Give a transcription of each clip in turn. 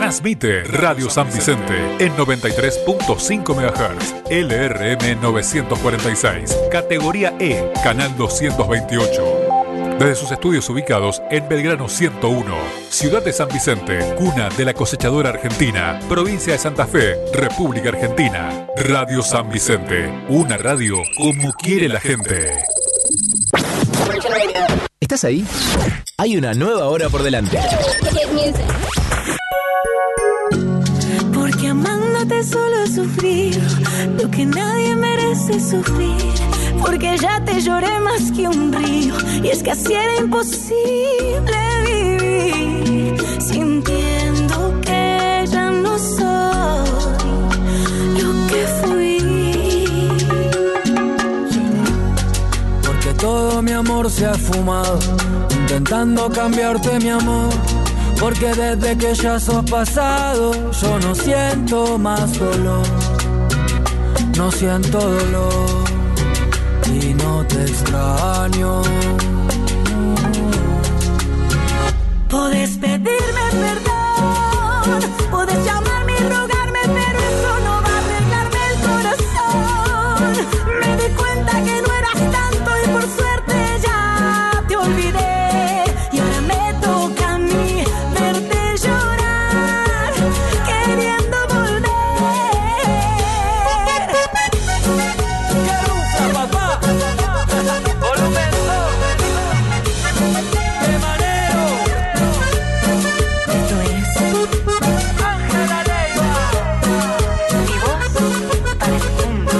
Transmite Radio San Vicente en 93.5 MHz, LRM 946, categoría E, canal 228. Desde sus estudios ubicados en Belgrano 101, Ciudad de San Vicente, cuna de la cosechadora argentina, provincia de Santa Fe, República Argentina. Radio San Vicente, una radio como quiere la gente. ¿Estás ahí? Hay una nueva hora por delante. Porque amándote solo he sufrido lo que nadie merece sufrir. Porque ya te lloré más que un río. Y es que así era imposible vivir sintiendo que ya no soy lo que fui. Porque todo mi amor se ha fumado intentando cambiarte mi amor. Porque desde que ya sos pasado yo no siento más dolor. No siento dolor y no te extraño. Podés pedirme perdón, podés llamarme y rogarme, pero eso no va a arreglarme el corazón. Me di cuenta que no eras tanto y por suerte ya te olvidé. Y ahora me toca a mí verte llorar, queriendo volver. Papá, volumen 2 de Manero. Esto es Ángela Leiva. mi voz para el mundo.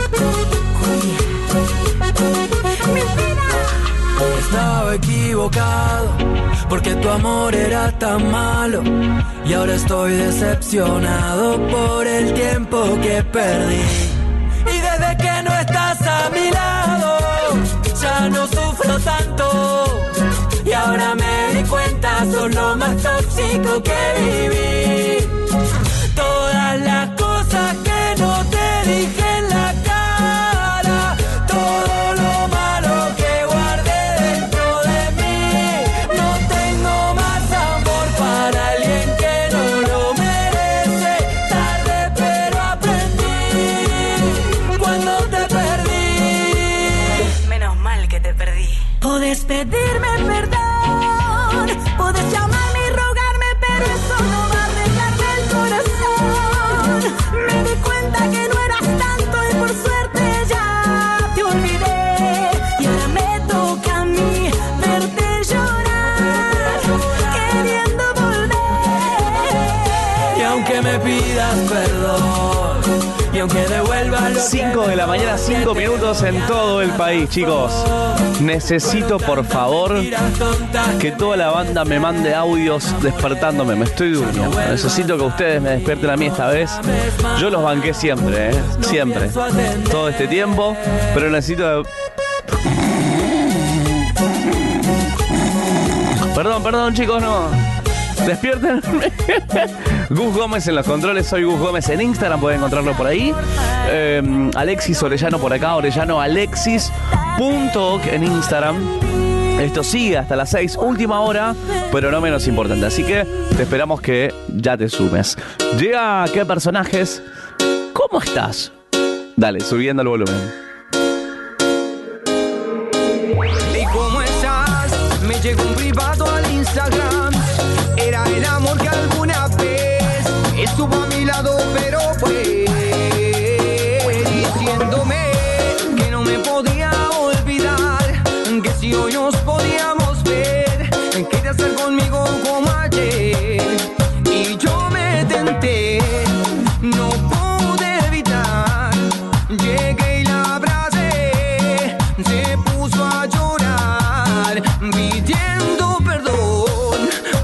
Mi vida. Estaba equivocado porque tu amor era tan malo. Y ahora estoy decepcionado por el tiempo que perdí. Y desde que no estás a mi lado ya no sufro tanto. Y ahora me di cuenta, sos lo más tóxico que viví. Todas las cosas que no te dije en la cara, todo lo malo que guardé dentro de mí. No tengo más amor para alguien que no lo merece. Tarde pero aprendí cuando te perdí. Menos mal que te perdí. Podés pedirme perdón, podés llamarme y rogarme, pero eso no va a arreglarme el corazón. Me di cuenta que no eras tanto y por suerte ya te olvidé. Y ahora me toca a mí verte llorar, queriendo volver. Y aunque me pidas perdón, y aunque devuelvas lo 5 de la mañana, 5 minutos en todo el país, chicos. Necesito, por favor, que toda la banda me mande audios despertándome. Me estoy durmiendo. Necesito que ustedes me despierten a mí esta vez. Yo los banqué siempre, siempre. Todo este tiempo. Pero necesito... Perdón, chicos, no. Despiértenme. Gus Gómez en los controles, soy Gus Gómez en Instagram, pueden encontrarlo por ahí. Alexis Orellano por acá, Orellano Alexis .oc en Instagram. Esto sigue hasta las 6, última hora, pero no menos importante. Así que te esperamos que ya te sumes. Llega ¿Qué personajes? ¿Cómo estás? Dale, subiendo el volumen. ¿Y cómo estás? Me llegó un privado al Instagram. Era el amor que alguna vez estuvo a mi lado, pero fue diciéndome que no me podía olvidar, que si hoy nos podíamos ver, quería estar conmigo como ayer. Y yo me tenté, no pude evitar, llegué y la abracé, se puso a llorar, pidiendo perdón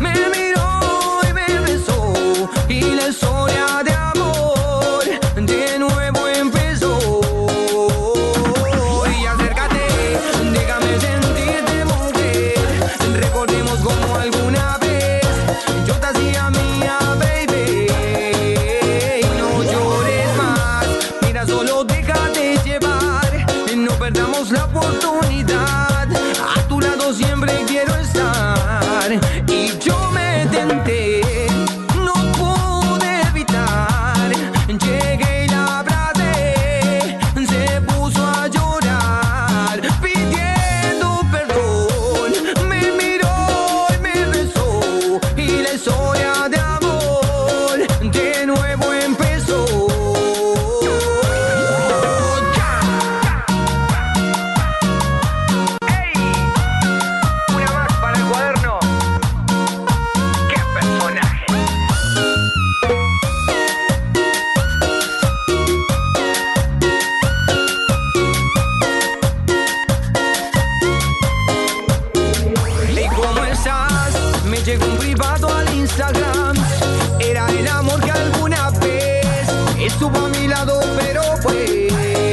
Instagram. Era el amor que alguna vez estuvo a mi lado, pero fue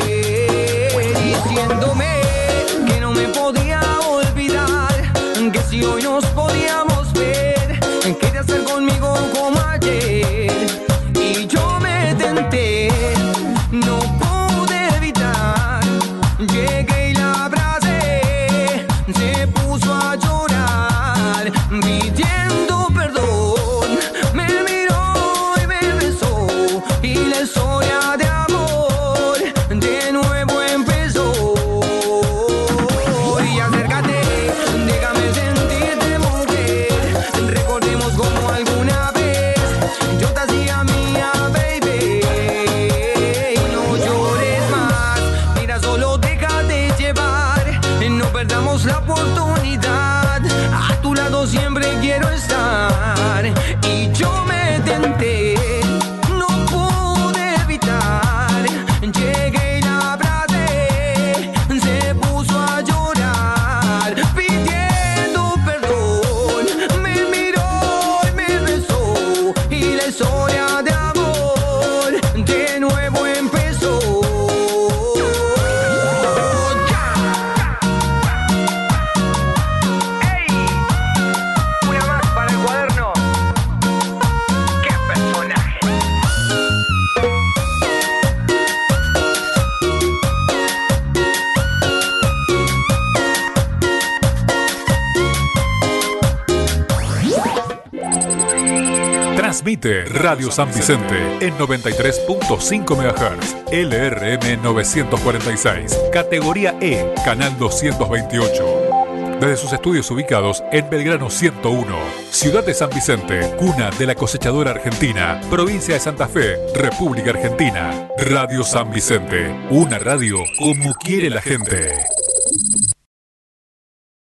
diciéndome que no me podía olvidar, que si hoy nos podíamos ver, quería estar conmigo como ayer. Y yo me tenté, no pude evitar, llegué y la abracé, se puso a llorar, pidiendo perdón, me miró y me besó, y la historia de amor de nuevo empezó. Y acércate, déjame sentirte mujer, recordemos como alguna vez yo te hacía mía, baby. No llores más, mira, solo déjate llevar, no perdamos la oportunidad, a tu lado siempre quiero estar. Y yo me tenté, no pude evitar, llegué y la abracé, se puso a llorar, pidiendo perdón, me miró y me besó, y la historia de amor de nuevo empezó. ¡Ey! Una más para el cuaderno. ¡Qué personaje! Transmite Radio San Vicente en 93.5 MHz, LRM 946, categoría E, canal 228. Desde sus estudios ubicados en Belgrano 101, Ciudad de San Vicente, cuna de la cosechadora argentina, provincia de Santa Fe, República Argentina. Radio San Vicente, una radio como quiere la gente.